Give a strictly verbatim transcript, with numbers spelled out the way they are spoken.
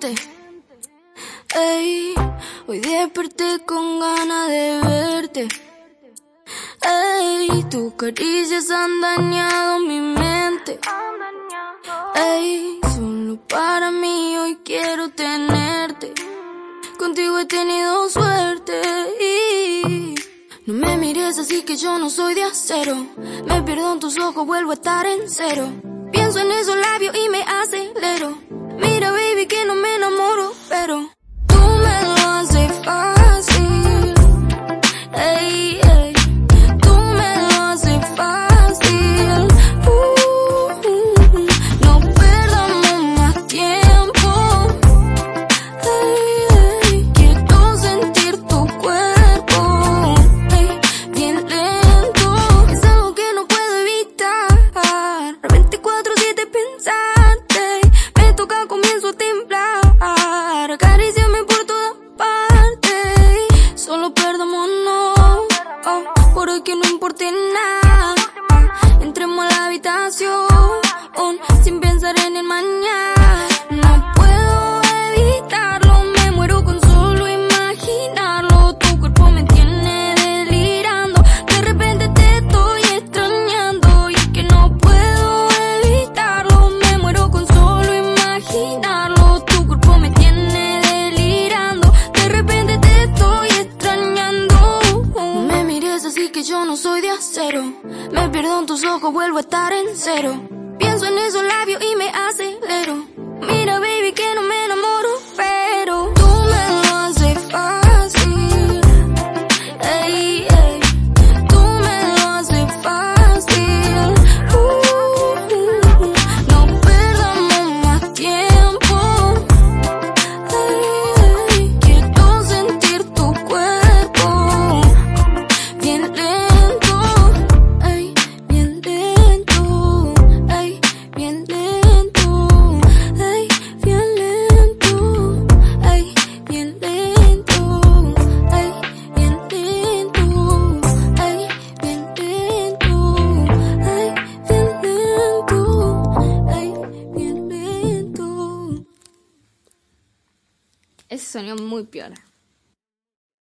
mente. Ey, hoy desperté con ganas de verte. Ey, tus caricias han dañado mi mente. Ey, solo para mí hoy quiero tenerte. Contigo he tenido suerte. Y no me mires así que yo no soy de acero. Me pierdo en tus ojos, vuelvo a estar en cero. Pienso en esos labios y me acelero. Mira baby que no me enamoro, pero tú me lo haces fácil. Ey, ey, tú me lo haces fácil. Uh, uh, no perdamos más tiempo. Ey, ey, quiero sentir tu cuerpo. Ey, bien lento. Es algo que no puedo evitar. veinticuatro siete pensarte. Me toca, comienzo a temblar. Acaríciame por todas partes. Solo perdámonos. Oh, por hoy que no importe nada. Entremos a la habitación sin pensar en el mañana. No puedo evitarlo, me muero con solo imaginarlo. Tu cuerpo me tiene delirando. De repente te estoy extrañando. Y es que no puedo evitarlo, me muero con solo imaginarlo. Tu cuerpo me tiene delirando. De repente te estoy extrañando. No me mires así que yo no soy de acero. Me pierdo en tus ojos, vuelvo a estar en cero. Pienso en esos labios y me acelero. Mira baby que no me enamoro, pero tú me lo haces fácil. Ey, ey, tú me lo haces fácil. Uh, uh, no perdamos más tiempo. Ey, ey, quiero sentir tu cuerpo. Bien lento. Ey, bien lento. Ey, bien lento. Ey, bien lento. Ey, bien lento. Ey, bien lento. Ey, bien lento. Ey, bien lento. Ey, bien lento. Ese sonido muy piola.